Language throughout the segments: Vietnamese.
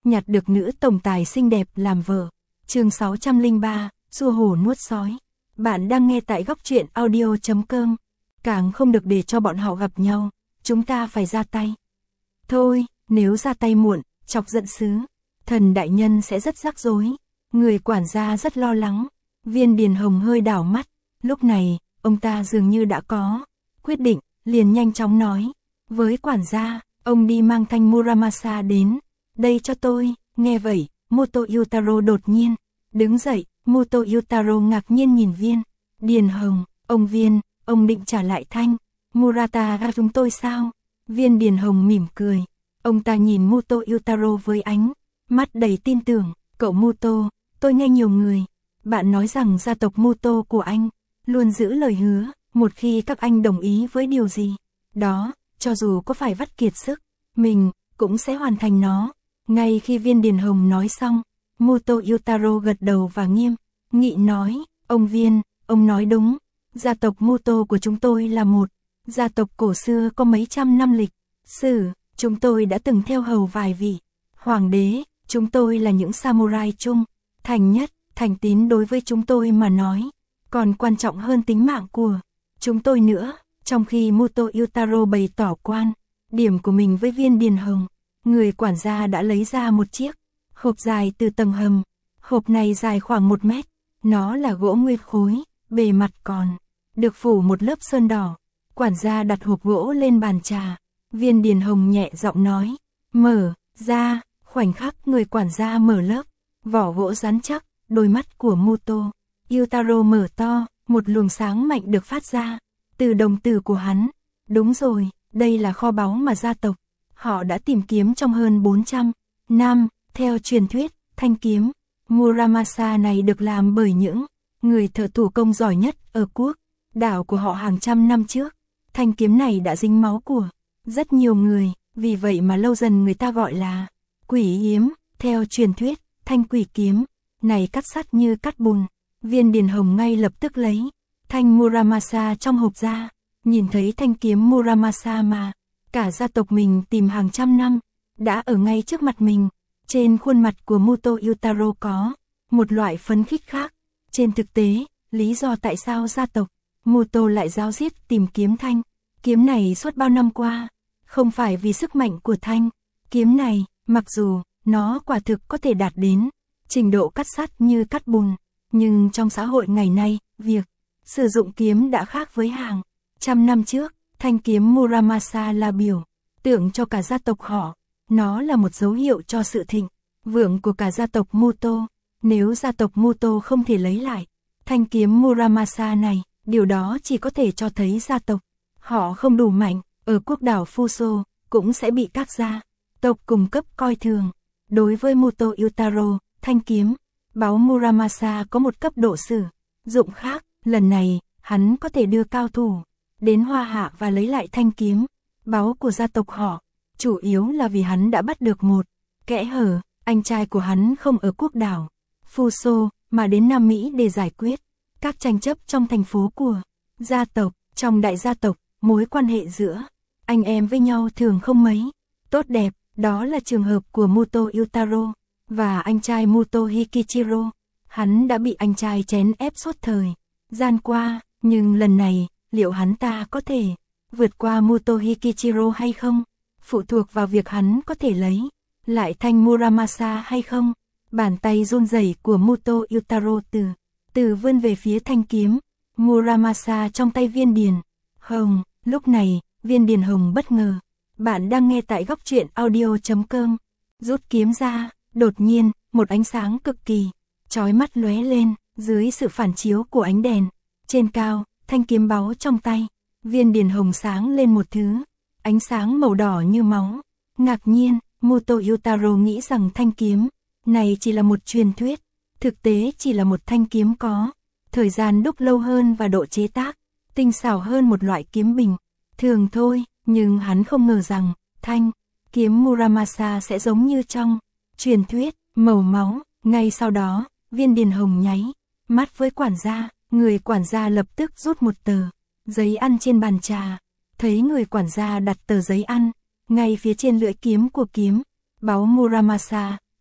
nhặt được nữ tổng tài xinh đẹp làm vợ. Chương 603, xua hổ nuốt sói. Bạn đang nghe tại góc truyện audio.com. Càng không được để cho bọn họ gặp nhau, chúng ta phải ra tay. Thôi, nếu ra tay muộn, chọc giận sứ, Thần đại nhân sẽ rất rắc rối. Người quản gia rất lo lắng. Viên Điền Hồng hơi đảo mắt, lúc này, ông ta dường như đã có quyết định, liền nhanh chóng nói với quản gia, ông đi mang thanh Muramasa đến, đây cho tôi. Nghe vậy, Moto Yutaro đột nhiên đứng dậy. Moto Yutaro ngạc nhiên nhìn Viên Điền Hồng, ông Viên, ông định trả lại thanh Murata ra chúng tôi sao? Viên Điền Hồng mỉm cười, ông ta nhìn Moto Yutaro với ánh mắt đầy tin tưởng. Cậu Moto, tôi nghe nhiều người bạn nói rằng gia tộc Moto của anh luôn giữ lời hứa, một khi các anh đồng ý với điều gì đó, cho dù có phải vắt kiệt sức, mình cũng sẽ hoàn thành nó. Ngay khi Viên Điền Hồng nói xong, Moto Yutaro gật đầu và nghiêm nghị nói, ông Viên, ông nói đúng, gia tộc Moto của chúng tôi là một gia tộc cổ xưa có mấy trăm năm lịch sử, chúng tôi đã từng theo hầu vài vị hoàng đế, chúng tôi là những samurai trung thành nhất, thành tín đối với chúng tôi mà nói, còn quan trọng hơn tính mạng của chúng tôi nữa. Trong khi Moto Yutaro bày tỏ quan điểm của mình với Viên Điền Hồng, người quản gia đã lấy ra một chiếc hộp dài từ tầng hầm. Hộp này dài khoảng 1 mét, nó là gỗ nguyên khối, bề mặt còn được phủ một lớp sơn đỏ. Quản gia đặt hộp gỗ lên bàn trà. Viên Điền Hồng nhẹ giọng nói, mở ra. Khoảnh khắc người quản gia mở lớp vỏ gỗ rắn chắc, đôi mắt của Moto Yutaro mở to, một luồng sáng mạnh được phát ra từ đồng tử của hắn. Đúng rồi, đây là kho báu mà gia tộc họ đã tìm kiếm trong hơn 400 năm. Theo truyền thuyết, thanh kiếm Muramasa này được làm bởi những người thợ thủ công giỏi nhất ở quốc đảo của họ hàng trăm năm trước. Thanh kiếm này đã dính máu của rất nhiều người, vì vậy mà lâu dần người ta gọi là quỷ hiếm. Theo truyền thuyết, thanh quỷ kiếm này cắt sắt như cắt bùn. Viên Điền Hồng ngay lập tức lấy thanh Muramasa trong hộp ra, nhìn thấy thanh kiếm Muramasa mà cả gia tộc mình tìm hàng trăm năm, đã ở ngay trước mặt mình. Trên khuôn mặt của Moto Yutaro có một loại phấn khích khác. Trên thực tế, lý do tại sao gia tộc Moto lại ráo riết tìm kiếm thanh kiếm này suốt bao năm qua, không phải vì sức mạnh của thanh kiếm này, mặc dù nó quả thực có thể đạt đến trình độ cắt sắt như cắt bùn, nhưng trong xã hội ngày nay, việc sử dụng kiếm đã khác với hàng trăm năm trước. Thanh kiếm Muramasa là biểu tượng cho cả gia tộc họ. Nó là một dấu hiệu cho sự thịnh vượng của cả gia tộc Moto. Nếu gia tộc Moto không thể lấy lại thanh kiếm Muramasa này, điều đó chỉ có thể cho thấy gia tộc họ không đủ mạnh. Ở quốc đảo Fuso cũng sẽ bị các gia tộc cung cấp coi thường. Đối với Moto Yutaro, thanh kiếm báu Muramasa có một cấp độ sử dụng khác. Lần này, hắn có thể đưa cao thủ đến Hoa Hạ và lấy lại thanh kiếm báu của gia tộc họ, chủ yếu là vì hắn đã bắt được một kẽ hở. Anh trai của hắn không ở quốc đảo Fuso mà đến Nam Mỹ để giải quyết các tranh chấp trong thành phố của gia tộc. Trong đại gia tộc, mối quan hệ giữa anh em với nhau thường không mấy tốt đẹp. Đó là trường hợp của Moto Yutaro và anh trai Moto Hikichiro. Hắn đã bị anh trai chèn ép suốt thời gian qua, nhưng lần này, liệu hắn ta có thể vượt qua Moto Hikichiro hay không, phụ thuộc vào việc hắn có thể lấy lại thanh Muramasa hay không. Bàn tay run rẩy của Moto Yutaro từ vươn về phía thanh kiếm Muramasa trong tay Viên Điền Hồng. Lúc này, Viên Điền Hồng bất ngờ. Bạn đang nghe tại góc truyện audio.com. Rút kiếm ra, đột nhiên, một ánh sáng cực kỳ chói mắt lóe lên, dưới sự phản chiếu của ánh đèn trên cao, thanh kiếm báu trong tay Viên Điền Hồng sáng lên một thứ ánh sáng màu đỏ như máu. Ngạc nhiên, Moto Yutaro nghĩ rằng thanh kiếm này chỉ là một truyền thuyết, thực tế chỉ là một thanh kiếm có thời gian đúc lâu hơn và độ chế tác tinh xảo hơn một loại kiếm bình thường thôi. Nhưng hắn không ngờ rằng thanh kiếm Muramasa sẽ giống như trong truyền thuyết, màu máu. Ngay sau đó, Viên Điền Hồng nháy mắt với quản gia. Người quản gia lập tức rút một tờ giấy ăn trên bàn trà. Thấy người quản gia đặt tờ giấy ăn ngay phía trên lưỡi kiếm của kiếm báu Muramasa,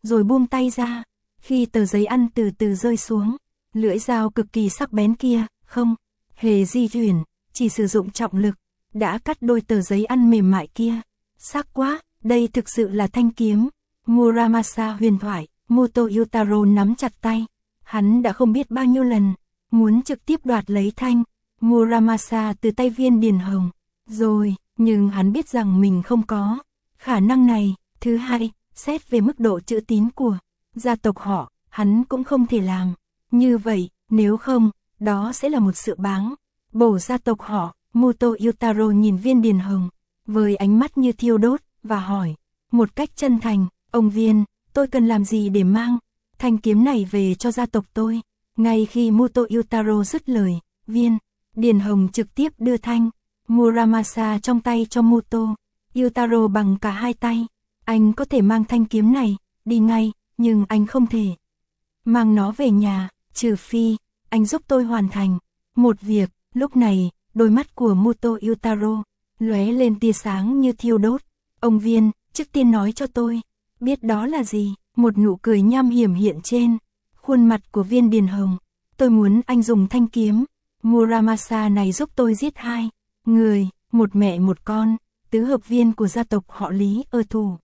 rồi buông tay ra. Khi tờ giấy ăn từ từ rơi xuống, lưỡi dao cực kỳ sắc bén kia, không hề di chuyển, chỉ sử dụng trọng lực, đã cắt đôi tờ giấy ăn mềm mại kia. Sắc quá, đây thực sự là thanh kiếm. Muramasa huyền thoại, Muto Yutaro nắm chặt tay. Hắn đã không biết bao nhiêu lần, muốn trực tiếp đoạt lấy thanh Muramasa từ tay Viên Điền Hồng. Rồi, nhưng hắn biết rằng mình không có khả năng này. Thứ hai, xét về mức độ chữ tín của gia tộc họ, hắn cũng không thể làm như vậy, nếu không, đó sẽ là một sự báng bổ gia tộc họ. Muto Yutaro nhìn Viên Điền Hồng với ánh mắt như thiêu đốt và hỏi một cách chân thành, ông Viên, tôi cần làm gì để mang thanh kiếm này về cho gia tộc tôi? Ngay khi Muto Yutaro dứt lời, Viên Điền Hồng trực tiếp đưa thanh Muramasa trong tay cho Muto Yutaro bằng cả hai tay. Anh có thể mang thanh kiếm này đi ngay, nhưng anh không thể mang nó về nhà, trừ phi anh giúp tôi hoàn thành một việc. Lúc này, đôi mắt của Muto Yutaro lóe lên tia sáng như thiêu đốt. Ông Viên, trước tiên nói cho tôi biết đó là gì? Một nụ cười nham hiểm hiện trên khuôn mặt của Viên Điền Hồng. Tôi muốn anh dùng thanh kiếm Muramasa này giúp tôi giết hai người, một mẹ một con, tứ hợp viên của gia tộc họ Lý ở thủ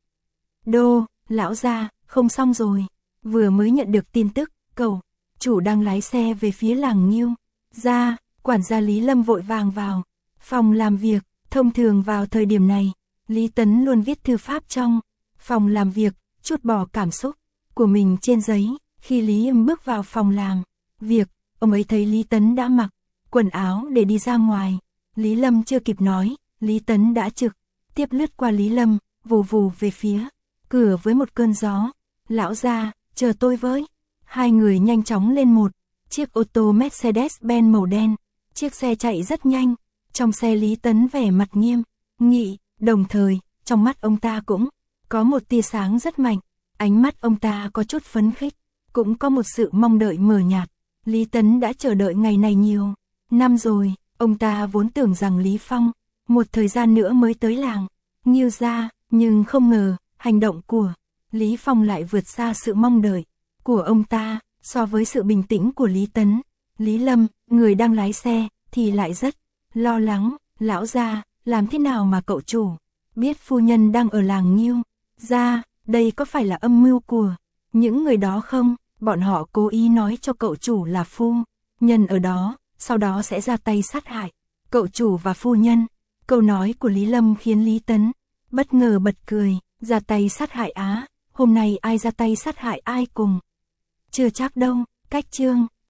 đô. Lão gia, không xong rồi. Vừa mới nhận được tin tức, cậu chủ đang lái xe về phía làng Nghiêu gia. Quản gia Lý Lâm vội vàng vào phòng làm việc. Thông thường vào thời điểm này, Lý Tấn luôn viết thư pháp trong phòng làm việc, trút bỏ cảm xúc của mình trên giấy. Khi Lý Lâm bước vào phòng làm việc, ông ấy thấy Lý Tấn đã mặc quần áo để đi ra ngoài. Lý Lâm chưa kịp nói, Lý Tấn đã trực tiếp lướt qua Lý Lâm, vù vù về phía cửa với một cơn gió. Lão gia, chờ tôi với. Hai người nhanh chóng lên một chiếc ô tô Mercedes-Benz màu đen. Chiếc xe chạy rất nhanh. Trong xe Lý Tấn vẻ mặt nghiêm nghị, đồng thời, trong mắt ông ta cũng có một tia sáng rất mạnh. Ánh mắt ông ta có chút phấn khích, cũng có một sự mong đợi mờ nhạt. Lý Tấn đã chờ đợi ngày này nhiều năm rồi. Ông ta vốn tưởng rằng Lý Phong một thời gian nữa mới tới làng Nghiêu gia, nhưng không ngờ hành động của Lý Phong lại vượt xa sự mong đợi của ông ta. So với sự bình tĩnh của Lý Tấn, Lý Lâm, người đang lái xe, thì lại rất lo lắng. Lão gia, làm thế nào mà cậu chủ biết phu nhân đang ở làng Nghiêu gia? Đây có phải là âm mưu của những người đó không? Bọn họ cố ý nói cho cậu chủ là phu nhân ở đó, sau đó sẽ ra tay sát hại cậu chủ và phu nhân. Câu nói của Lý Lâm khiến Lý Tấn bất ngờ bật cười. Ra tay sát hại á? Hôm nay ai ra tay sát hại ai cùng? Chưa chắc đâu. Cách chương